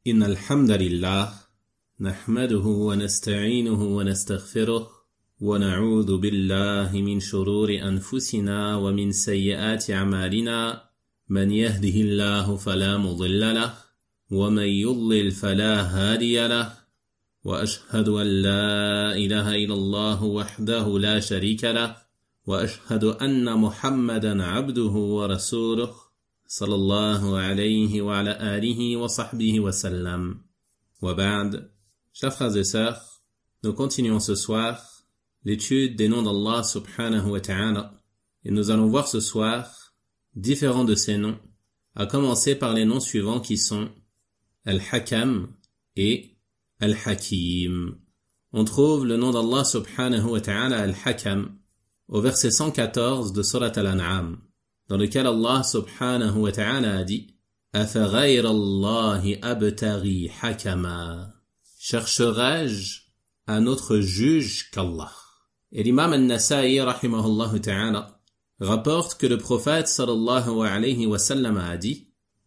إن الحمد لله نحمده ونستعينه ونستغفره ونعوذ بالله من شرور أنفسنا ومن سيئات أعمالنا من يهده الله فلا مضل له ومن يضلل فلا هادي له وأشهد أن لا إله إلا الله وحده لا شريك له وأشهد أن محمدا عبده ورسوله صلى الله عليه وعلى آله وصحبه وسلم. وبعد, chers frères et sœurs, nous continuons ce soir l'étude des noms d'Allah subhanahu wa ta'ala et nous allons voir ce soir différents de ces noms, à commencer par les noms suivants qui sont Al-Hakam et Al-Hakim. On trouve le nom d'Allah subhanahu wa ta'ala Al-Hakam au verset 114 de Surat Al-An'am, dans lequel Allah subhanahu wa ta'ala a dit أَفَغَيْرَ اللَّهِ أَبْتَغِي حَكَمًا. Chercherai-je un autre juge qu'Allah? Et l'imam al-Nasa'i rahimahullah ta'ala rapporte que le prophète sallallahu alayhi wa sallam a dit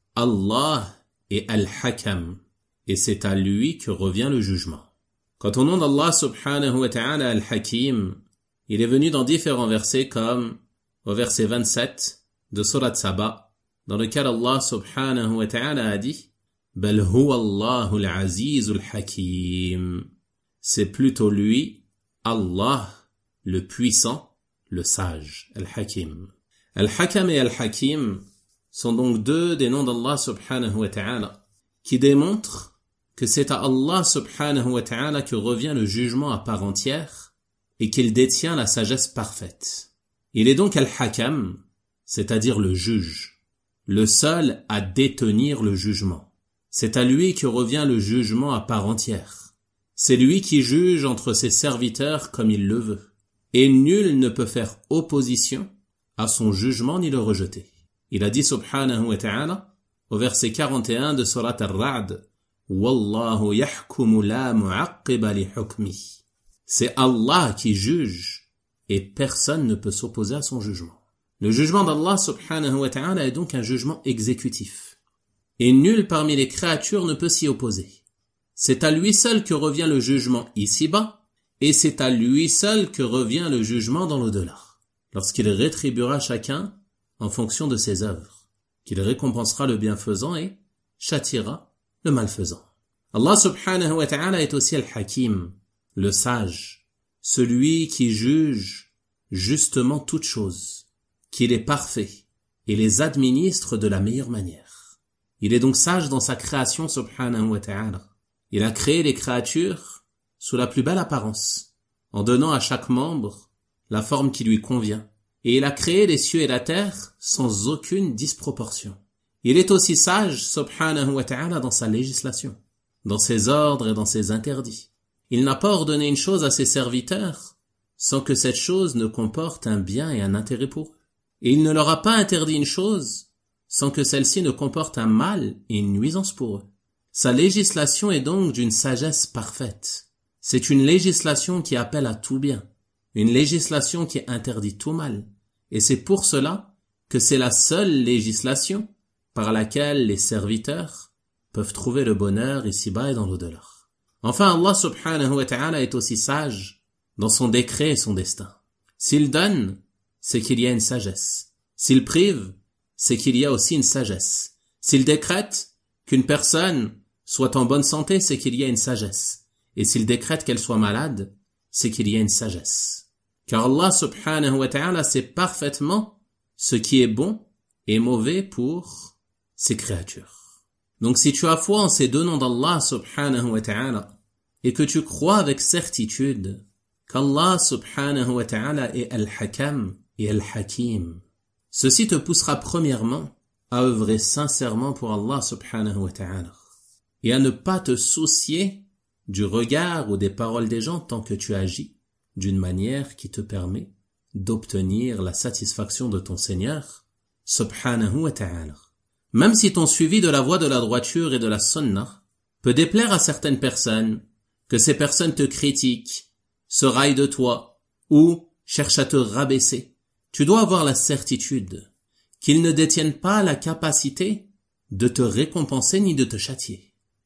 Allah est Al-Hakam et c'est à lui que revient le jugement. Quant au nom d'Allah subhanahu wa ta'ala Al-Hakim, il est venu dans différents versets comme au verset 27 de Surat Saba, dans lequel Allah subhanahu wa ta'ala a dit Bal huwa Allahu al-Aziz al-Hakim. C'est plutôt lui, Allah, le puissant, le sage, Al-Hakim. Al-Hakam et Al-Hakim sont donc deux des noms d'Allah subhanahu wa ta'ala qui démontrent que c'est à Allah subhanahu wa ta'ala que revient le jugement à part entière et qu'il détient la sagesse parfaite. Il est donc Al-Hakam, c'est-à-dire le juge, le seul à détenir le jugement. C'est à lui que revient le jugement à part entière. C'est lui qui juge entre ses serviteurs comme il le veut. Et nul ne peut faire opposition à son jugement ni le rejeter. Il a dit subhanahu wa ta'ala au verset 41 de Surat Ar-Ra'd Wallahu yahkumu la mu'aqqiba li hukmi. C'est Allah qui juge et personne ne peut s'opposer à son jugement. Le jugement d'Allah subhanahu wa ta'ala est donc un jugement exécutif. Et nul parmi les créatures ne peut s'y opposer. C'est à lui seul que revient le jugement ici-bas, et c'est à lui seul que revient le jugement dans l'au-delà, lorsqu'il rétribuera chacun en fonction de ses œuvres, qu'il récompensera le bienfaisant et châtiera le malfaisant. Allah subhanahu wa ta'ala est aussi Al-Hakim, le sage, celui qui juge justement toutes choses, qu'il est parfait et les administre de la meilleure manière. Il est donc sage dans sa création subhanahu wa ta'ala. Il a créé les créatures sous la plus belle apparence, en donnant à chaque membre la forme qui lui convient. Et il a créé les cieux et la terre sans aucune disproportion. Il est aussi sage subhanahu wa ta'ala dans sa législation, dans ses ordres et dans ses interdits. Il n'a pas ordonné une chose à ses serviteurs sans que cette chose ne comporte un bien et un intérêt pour eux. Et il ne leur a pas interdit une chose sans que celle-ci ne comporte un mal et une nuisance pour eux. Sa législation est donc d'une sagesse parfaite. C'est une législation qui appelle à tout bien, une législation qui interdit tout mal. Et c'est pour cela que c'est la seule législation par laquelle les serviteurs peuvent trouver le bonheur ici-bas et dans l'au-delà. Enfin, Allah subhanahu wa ta'ala est aussi sage dans son décret et son destin. S'il donne, c'est qu'il y a une sagesse. S'il prive, c'est qu'il y a aussi une sagesse. S'il décrète qu'une personne soit en bonne santé, c'est qu'il y a une sagesse. Et s'il décrète qu'elle soit malade, c'est qu'il y a une sagesse. Car Allah subhanahu wa ta'ala sait parfaitement ce qui est bon et mauvais pour ses créatures. Donc si tu as foi en ces deux noms d'Allah subhanahu wa ta'ala et que tu crois avec certitude qu'Allah subhanahu wa ta'ala est Al-Hakam et Al-Hakim, ceci te poussera premièrement à œuvrer sincèrement pour Allah subhanahu wa ta'ala et à ne pas te soucier du regard ou des paroles des gens tant que tu agis d'une manière qui te permet d'obtenir la satisfaction de ton Seigneur subhanahu wa ta'ala. Même si ton suivi de la voie de la droiture et de la sunnah peut déplaire à certaines personnes, que ces personnes te critiquent, se raillent de toi ou cherchent à te rabaisser, tu dois avoir la certitude qu'ils ne détiennent pas la capacité de te récompenser ni de te châtier.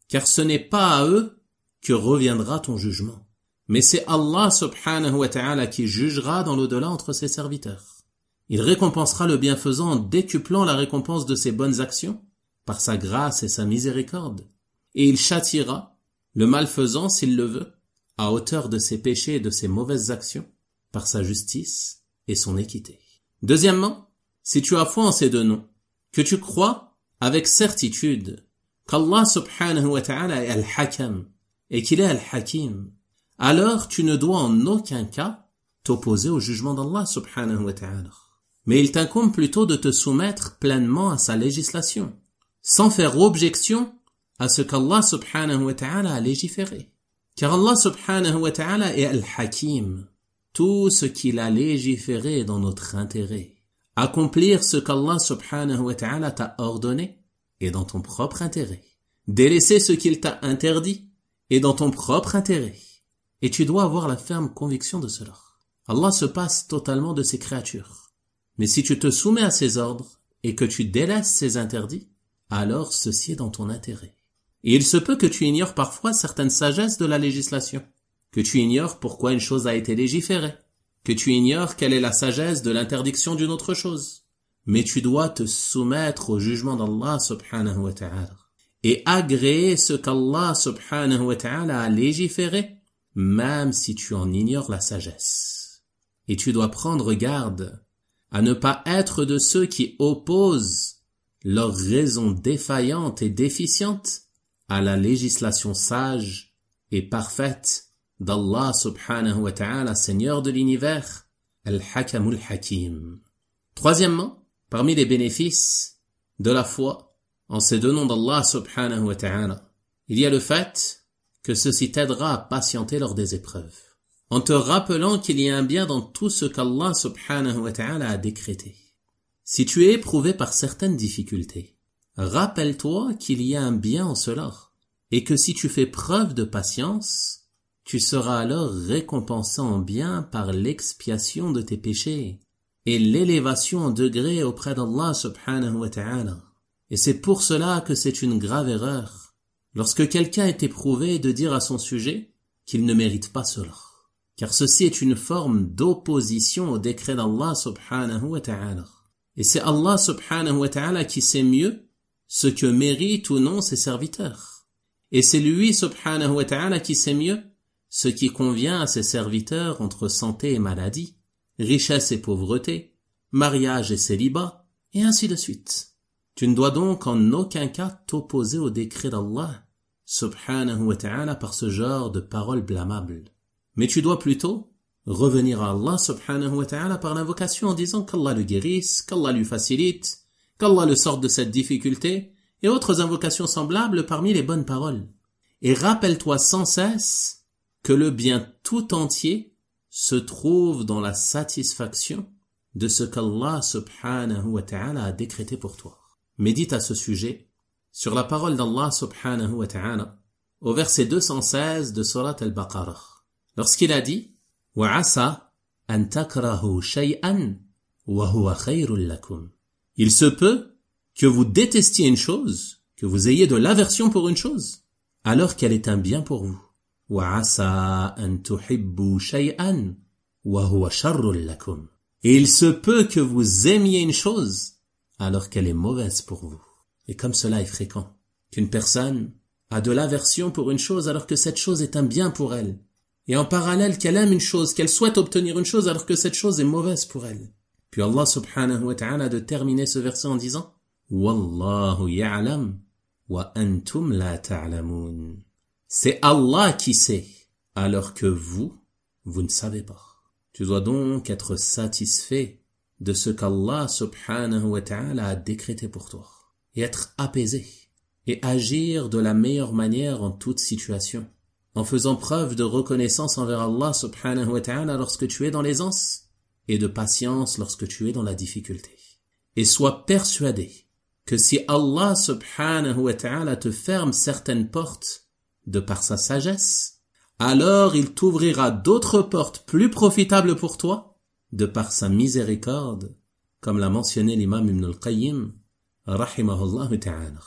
car ce n'est pas à eux que reviendra ton jugement. Mais c'est Allah subhanahu wa ta'ala qui jugera dans l'au-delà entre ses serviteurs. Il récompensera le bienfaisant en décuplant la récompense de ses bonnes actions, par sa grâce et sa miséricorde, et il châtiera le malfaisant s'il le veut, à hauteur de ses péchés et de ses mauvaises actions, par sa justice et son équité. Deuxièmement, si tu as foi en ces deux noms, que tu crois avec certitude qu'Allah subhanahu wa ta'ala est Al-Hakam et qu'il est Al-Hakim, alors tu ne dois en aucun cas t'opposer au jugement d'Allah subhanahu wa ta'ala. Mais il t'incombe plutôt de te soumettre pleinement à sa législation, sans faire objection à ce qu'Allah subhanahu wa ta'ala a légiféré. Car Allah subhanahu wa ta'ala est Al-Hakim. Tout ce qu'il a légiféré est dans notre intérêt. Accomplir ce qu'Allah subhanahu wa ta'ala t'a ordonné est dans ton propre intérêt. Délaisser ce qu'il t'a interdit est dans ton propre intérêt. Et tu dois avoir la ferme conviction de cela. Allah se passe totalement de ses créatures. Mais si tu te soumets à ses ordres et que tu délaisses ses interdits, alors ceci est dans ton intérêt. Et il se peut que tu ignores parfois certaines sagesses de la législation, que tu ignores pourquoi une chose a été légiférée, que tu ignores quelle est la sagesse de l'interdiction d'une autre chose. Mais tu dois te soumettre au jugement d'Allah subhanahu wa ta'ala et agréer ce qu'Allah subhanahu wa ta'ala a légiféré, même si tu en ignores la sagesse. Et tu dois prendre garde à ne pas être de ceux qui opposent leurs raisons défaillantes et déficientes à la législation sage et parfaite d'Allah subhanahu wa ta'ala, Seigneur de l'univers, Al-Hakamul Hakim. Troisièmement, parmi les bénéfices de la foi en ces deux noms d'Allah subhanahu wa ta'ala, il y a le fait que ceci t'aidera à patienter lors des épreuves, en te rappelant qu'il y a un bien dans tout ce qu'Allah subhanahu wa ta'ala a décrété. Si tu es éprouvé par certaines difficultés, rappelle-toi qu'il y a un bien en cela, et que si tu fais preuve de patience, tu seras alors récompensé en bien par l'expiation de tes péchés et l'élévation en degré auprès d'Allah subhanahu wa ta'ala. Et c'est pour cela que c'est une grave erreur, lorsque quelqu'un est éprouvé, de dire à son sujet qu'il ne mérite pas cela. Car ceci est une forme d'opposition au décret d'Allah subhanahu wa ta'ala. Et c'est Allah subhanahu wa ta'ala qui sait mieux ce que méritent ou non ses serviteurs. Et c'est lui subhanahu wa ta'ala qui sait mieux ce qui convient à ses serviteurs entre santé et maladie, richesse et pauvreté, mariage et célibat, et ainsi de suite. Tu ne dois donc en aucun cas t'opposer au décret d'Allah subhanahu wa ta'ala par ce genre de paroles blâmables. Mais tu dois plutôt revenir à Allah subhanahu wa ta'ala par l'invocation en disant qu'Allah le guérisse, qu'Allah lui facilite, qu'Allah le sorte de cette difficulté, et autres invocations semblables parmi les bonnes paroles. Et rappelle-toi sans cesse que le bien tout entier se trouve dans la satisfaction de ce qu'Allah subhanahu wa ta'ala a décrété pour toi. Médite à ce sujet sur la parole d'Allah subhanahu wa ta'ala au verset 216 de Surat Al-Baqarah, lorsqu'il a dit « Wa'asa an takrahu shay'an wa huwa khayrun lakum » Il se peut que vous détestiez une chose, que vous ayez de l'aversion pour une chose, alors qu'elle est un bien pour vous. وَعَسَىٰ أَن تُحِبُّوا شَيْئًا وَهُوَ شَرٌّ لَكُمْ Et il se peut que vous aimiez une chose, alors qu'elle est mauvaise pour vous. Et comme cela est fréquent, qu'une personne a de l'aversion pour une chose alors que cette chose est un bien pour elle, et en parallèle qu'elle aime une chose, qu'elle souhaite obtenir une chose alors que cette chose est mauvaise pour elle. Puis Allah subhanahu wa ta'ala a de terminer ce verset en disant « Wallahu ya'lam wa antum la ta'lamun » C'est Allah qui sait, alors que vous ne savez pas. Tu dois donc être satisfait de ce qu'Allah subhanahu wa ta'ala a décrété pour toi, et être apaisé, et agir de la meilleure manière en toute situation, en faisant preuve de reconnaissance envers Allah subhanahu wa ta'ala lorsque tu es dans l'aisance, et de patience lorsque tu es dans la difficulté. Et sois persuadé que si Allah subhanahu wa ta'ala te ferme certaines portes de par sa sagesse, alors il t'ouvrira d'autres portes plus profitables pour toi de par sa miséricorde, comme l'a mentionné l'imam Ibn al-Qayyim, rahimahullah ta'ala.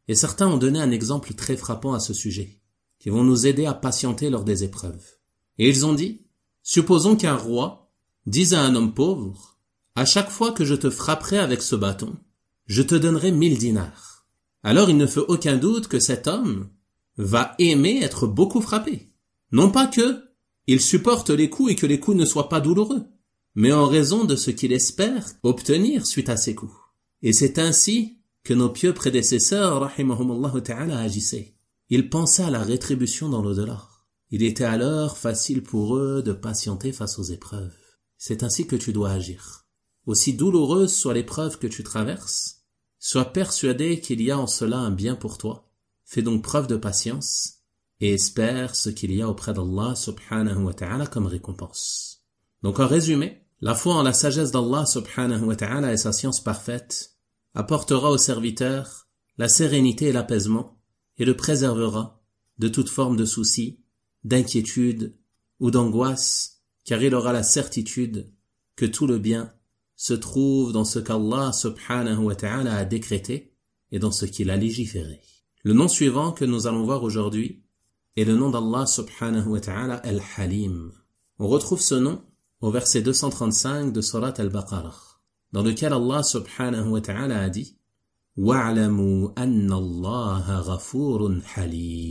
Et certains ont donné un exemple très frappant à ce sujet, qui vont nous aider à patienter lors des épreuves. Et ils ont dit, supposons qu'un roi dise à un homme pauvre, à chaque fois que je te frapperai avec ce bâton, je te donnerai 1000 dinars. Alors il ne fait aucun doute que cet homme va aimer être beaucoup frappé. Non pas que il supporte les coups et que les coups ne soient pas douloureux, mais en raison de ce qu'il espère obtenir suite à ces coups. Et c'est ainsi que nos pieux prédécesseurs, rahimahumullah ta'ala, agissaient. Ils pensaient à la rétribution dans l'au-delà. Il était alors facile pour eux de patienter face aux épreuves. C'est ainsi que tu dois agir. Aussi douloureuse soit l'épreuve que tu traverses, sois persuadé qu'il y a en cela un bien pour toi. Fais donc preuve de patience et espère ce qu'il y a auprès d'Allah subhanahu wa ta'ala comme récompense. Donc en résumé, la foi en la sagesse d'Allah subhanahu wa ta'ala et sa science parfaite apportera au serviteur la sérénité et l'apaisement et le préservera de toute forme de souci, d'inquiétude ou d'angoisse, car il aura la certitude que tout le bien se trouve dans ce qu'Allah subhanahu wa ta'ala a décrété et dans ce qu'il a légiféré. Le nom suivant que nous allons voir aujourd'hui est le nom d'Allah subhanahu wa ta'ala Al-Halim. On retrouve ce nom au verset 235 de Surat Al-Baqarah, dans lequel Allah subhanahu wa ta'ala a dit « Wa'alamu anna Allaha ghafurun halim »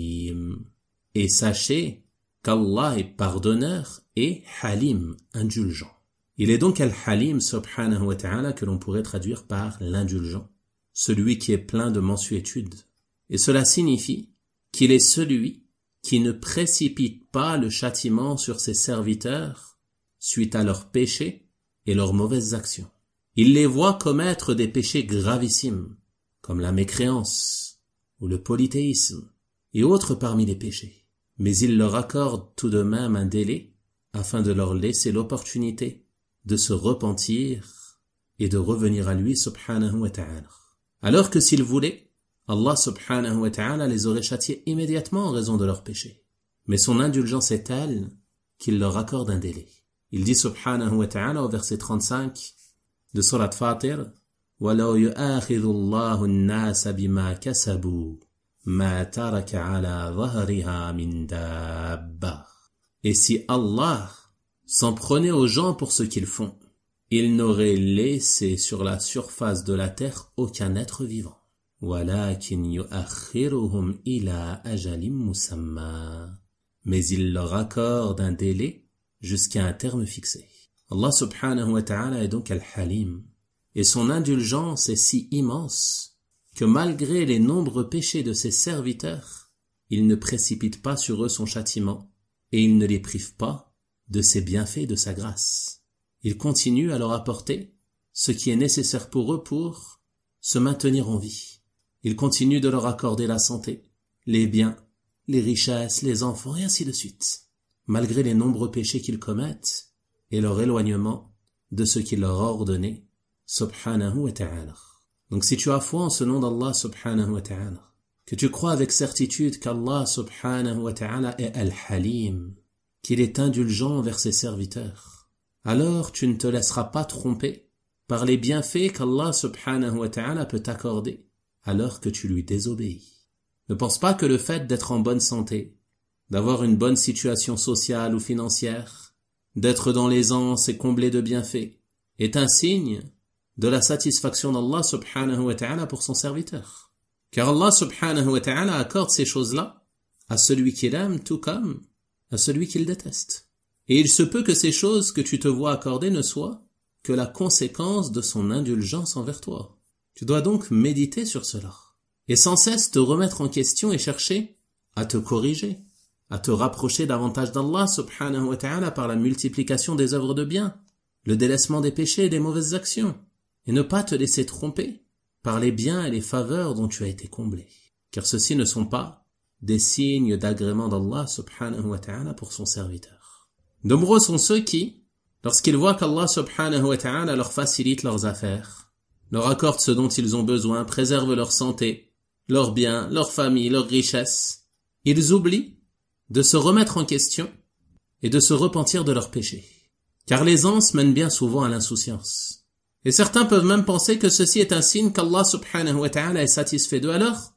et sachez qu'Allah est pardonneur et Halim, indulgent. Il est donc Al-Halim subhanahu wa ta'ala que l'on pourrait traduire par l'indulgent, celui qui est plein de mansuétude. Et cela signifie qu'il est celui qui ne précipite pas le châtiment sur ses serviteurs suite à leurs péchés et leurs mauvaises actions. Il les voit commettre des péchés gravissimes, comme la mécréance ou le polythéisme et autres parmi les péchés. Mais il leur accorde tout de même un délai afin de leur laisser l'opportunité de se repentir et de revenir à lui subhanahu wa ta'ala. Alors que s'il voulait, Allah subhanahu wa ta'ala les aurait châtiés immédiatement en raison de leurs péchés. Mais son indulgence est telle qu'il leur accorde un délai. Il dit subhanahu wa ta'ala au verset 35 de Surat Fatir وَلَوْ يُؤَاخِذُ اللَّهُ النَّاسَ بِمَا كَسَبُوا مَا تَرَكَ عَلَى ظَهْرِهَا مِنْ دَابَّةٍ. Et si Allah s'en prenait aux gens pour ce qu'ils font, il n'aurait laissé sur la surface de la terre aucun être vivant. وَلَكِنْ يُؤَخِّرُهُمْ إِلَى أَجَلٍ مُّسَمًّى. Mais il leur accorde un délai jusqu'à un terme fixé. Allah subhanahu wa ta'ala est donc Al-Halim, et son indulgence est si immense que malgré les nombreux péchés de ses serviteurs, il ne précipite pas sur eux son châtiment et il ne les prive pas de ses bienfaits et de sa grâce. Il continue à leur apporter ce qui est nécessaire pour eux pour se maintenir en vie. Il continue de leur accorder la santé, les biens, les richesses, les enfants et ainsi de suite, malgré les nombreux péchés qu'ils commettent et leur éloignement de ce qu'il leur a ordonné, subhanahu wa ta'ala. Donc si tu as foi en ce nom d'Allah subhanahu wa ta'ala, que tu crois avec certitude qu'Allah subhanahu wa ta'ala est Al-Halim, qu'il est indulgent envers ses serviteurs, alors tu ne te laisseras pas tromper par les bienfaits qu'Allah subhanahu wa ta'ala peut t'accorder alors que tu lui désobéis. Ne pense pas que le fait d'être en bonne santé, d'avoir une bonne situation sociale ou financière, d'être dans l'aisance et comblé de bienfaits, est un signe de la satisfaction d'Allah subhanahu wa ta'ala pour son serviteur. Car Allah subhanahu wa ta'ala accorde ces choses-là à celui qu'il aime tout comme à celui qu'il déteste. Et il se peut que ces choses que tu te vois accorder ne soient que la conséquence de son indulgence envers toi. Tu dois donc méditer sur cela et sans cesse te remettre en question et chercher à te corriger, à te rapprocher davantage d'Allah subhanahu wa ta'ala par la multiplication des œuvres de bien, le délaissement des péchés et des mauvaises actions, et ne pas te laisser tromper par les biens et les faveurs dont tu as été comblé, car ceux-ci ne sont pas des signes d'agrément d'Allah subhanahu wa ta'ala pour son serviteur. Nombreux sont ceux qui, lorsqu'ils voient qu'Allah subhanahu wa ta'ala leur facilite leurs affaires, leur accorde ce dont ils ont besoin, préserve leur santé, leurs biens, leur famille, leurs richesses, ils oublient de se remettre en question et de se repentir de leurs péchés. Car l'aisance mène bien souvent à l'insouciance. Et certains peuvent même penser que ceci est un signe qu'Allah subhanahu wa ta'ala est satisfait d'eux. Alors,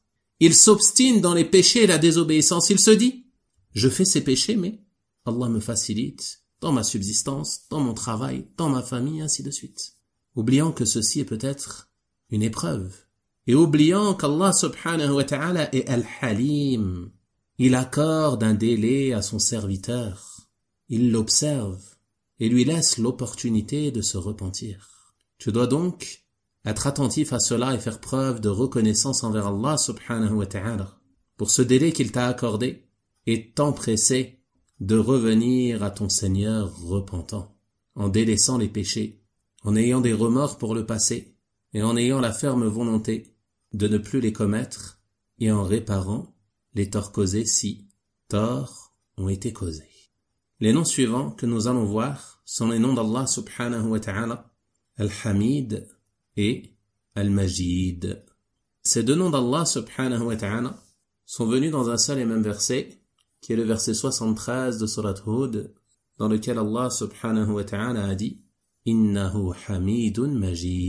Il s'obstine dans les péchés et la désobéissance. Il se dit, je fais ces péchés, mais Allah me facilite dans ma subsistance, dans mon travail, dans ma famille, ainsi de suite. Oubliant que ceci est peut-être une épreuve. Et oubliant qu'Allah subhanahu wa ta'ala est Al-Halim. Il accorde un délai à son serviteur. Il l'observe et lui laisse l'opportunité de se repentir. Tu dois donc être attentif à cela et faire preuve de reconnaissance envers Allah subhanahu wa ta'ala pour ce délai qu'il t'a accordé et t'empresser de revenir à ton Seigneur repentant, en délaissant les péchés, en ayant des remords pour le passé et en ayant la ferme volonté de ne plus les commettre et en réparant les torts causés si torts ont été causés. Les noms suivants que nous allons voir sont les noms d'Allah subhanahu wa ta'ala, Al-Hamid et Al-Majid. Ces deux noms d'Allah subhanahu wa ta'ala sont venus dans un seul et même verset, qui est le verset 73 de Surat Hud, dans lequel Allah subhanahu wa ta'ala a dit « Innahu hamidun majid »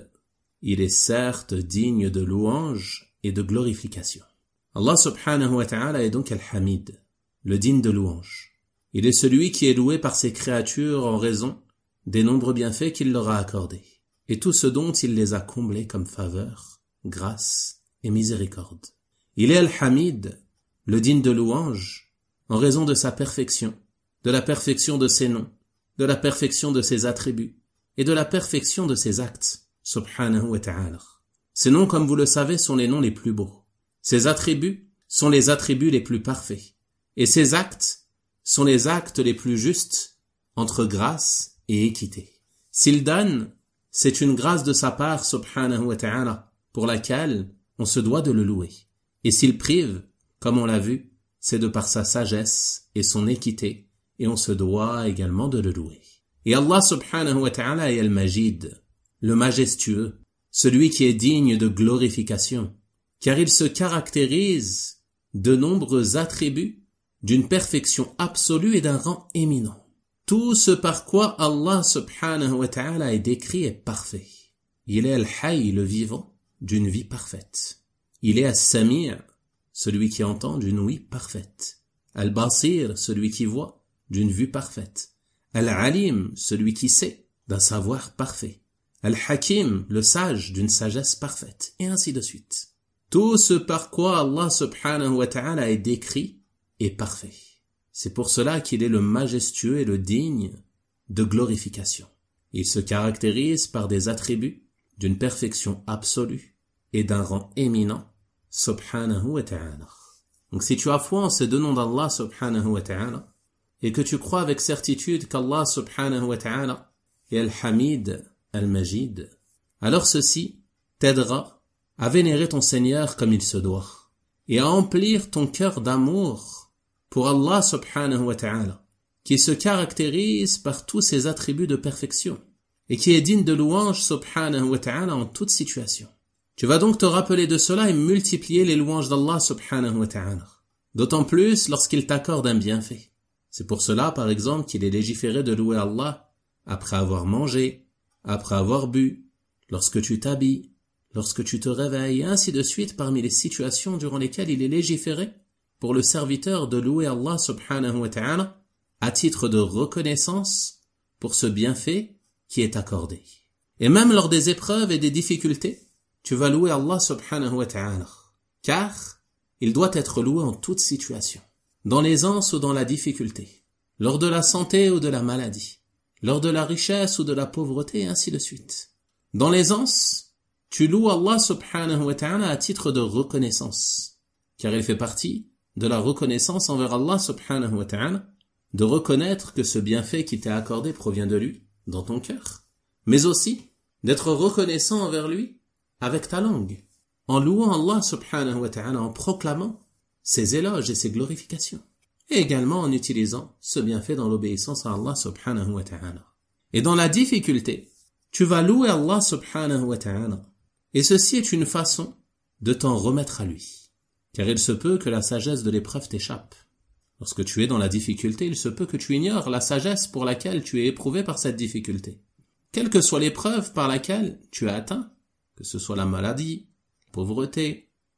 Il est certes digne de louange et de glorification. Allah subhanahu wa ta'ala est donc Al-Hamid, le digne de louange. Il est celui qui est loué par ses créatures en raison des nombreux bienfaits qu'il leur a accordés, et tout ce dont il les a comblés comme faveur, grâce et miséricorde. Il est Al-Hamid, le digne de louange, en raison de sa perfection, de la perfection de ses noms, de la perfection de ses attributs, et de la perfection de ses actes, subhanahu wa ta'ala. Ces noms, comme vous le savez, sont les noms les plus beaux. Ses attributs sont les attributs les plus parfaits. Et ses actes sont les actes les plus justes entre grâce et équité. S'il donne, c'est une grâce de sa part, subhanahu wa ta'ala, pour laquelle on se doit de le louer. Et s'il prive, comme on l'a vu, c'est de par sa sagesse et son équité, et on se doit également de le louer. Et Allah subhanahu wa ta'ala est Al-Majid, le majestueux, celui qui est digne de glorification, car il se caractérise de nombreux attributs d'une perfection absolue et d'un rang éminent. Tout ce par quoi Allah subhanahu wa ta'ala est décrit est parfait. Il est Al-Hayy, le vivant, d'une vie parfaite. Il est As-Sami', celui qui entend d'une ouïe parfaite. Al-Basir, celui qui voit, d'une vue parfaite. Al-Alim, celui qui sait, d'un savoir parfait. Al-Hakim, le sage, d'une sagesse parfaite. Et ainsi de suite. Tout ce par quoi Allah subhanahu wa ta'ala est décrit est parfait. C'est pour cela qu'il est le majestueux et le digne de glorification. Il se caractérise par des attributs d'une perfection absolue et d'un rang éminent, subhanahu wa ta'ala. Donc si tu as foi en ces deux noms d'Allah subhanahu wa ta'ala, et que tu crois avec certitude qu'Allah subhanahu wa ta'ala est Al-Hamid, Al-Majid, alors ceci t'aidera à vénérer ton Seigneur comme il se doit, et à emplir ton cœur d'amour pour Allah subhanahu wa ta'ala, qui se caractérise par tous ses attributs de perfection, et qui est digne de louange subhanahu wa ta'ala en toute situation. Tu vas donc te rappeler de cela et multiplier les louanges d'Allah subhanahu wa ta'ala, d'autant plus lorsqu'il t'accorde un bienfait. C'est pour cela, par exemple, qu'il est légiféré de louer Allah après avoir mangé, après avoir bu, lorsque tu t'habilles, lorsque tu te réveilles, et ainsi de suite parmi les situations durant lesquelles il est légiféré pour le serviteur de louer Allah subhanahu wa ta'ala à titre de reconnaissance pour ce bienfait qui est accordé. Et même lors des épreuves et des difficultés, tu vas louer Allah subhanahu wa ta'ala, car il doit être loué en toute situation, dans l'aisance ou dans la difficulté, lors de la santé ou de la maladie, lors de la richesse ou de la pauvreté, et ainsi de suite. Dans l'aisance, tu loues Allah subhanahu wa ta'ala à titre de reconnaissance, car il fait partie de la reconnaissance envers Allah subhanahu wa ta'ala, de reconnaître que ce bienfait qui t'est accordé provient de lui, dans ton cœur, mais aussi d'être reconnaissant envers lui avec ta langue, en louant Allah subhanahu wa ta'ala, en proclamant ses éloges et ses glorifications, et également en utilisant ce bienfait dans l'obéissance à Allah subhanahu wa ta'ala. Et dans la difficulté, tu vas louer Allah subhanahu wa ta'ala, et ceci est une façon de t'en remettre à lui, car il se peut que la sagesse de l'épreuve t'échappe. Lorsque tu es dans la difficulté, il se peut que tu ignores la sagesse pour laquelle tu es éprouvé par cette difficulté. Quelle que soit l'épreuve par laquelle tu es atteint, que ce soit la maladie, la pauvreté,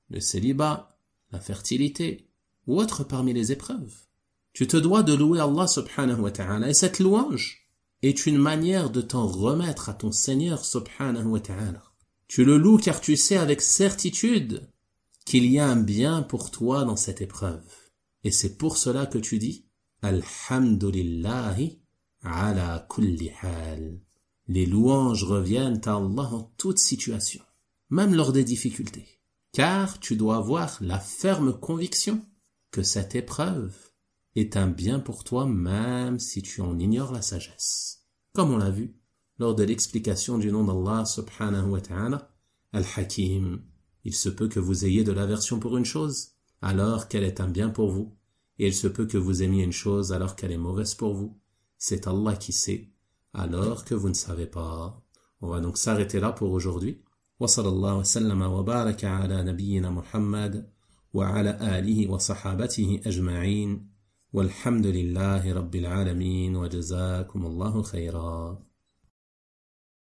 le célibat, la fertilité ou autre parmi les épreuves. Tu te dois de louer Allah subhanahu wa ta'ala et cette louange est une manière de t'en remettre à ton Seigneur subhanahu wa ta'ala. Tu le loues car tu sais avec certitude qu'il y a un bien pour toi dans cette épreuve. Et c'est pour cela que tu dis Alhamdulillahi ala kulli hal. Les louanges reviennent à Allah en toute situation, même lors des difficultés. Car tu dois avoir la ferme conviction que cette épreuve est un bien pour toi même si tu en ignores la sagesse. Comme on l'a vu lors de l'explication du nom d'Allah subhanahu wa ta'ala, Al-Hakim. Il se peut que vous ayez de l'aversion pour une chose, alors qu'elle est un bien pour vous, et il se peut que vous aimiez une chose alors qu'elle est mauvaise pour vous. C'est Allah qui sait, alors que vous ne savez pas. On va donc s'arrêter là pour aujourd'hui. Wa sallallahu wa sallama wa baraka ala nabiyyina Muhammad wa ala alihi wa sahabatihi ajma'in. Walhamdulillahi rabbil alamin wa jazakumullahu khayra.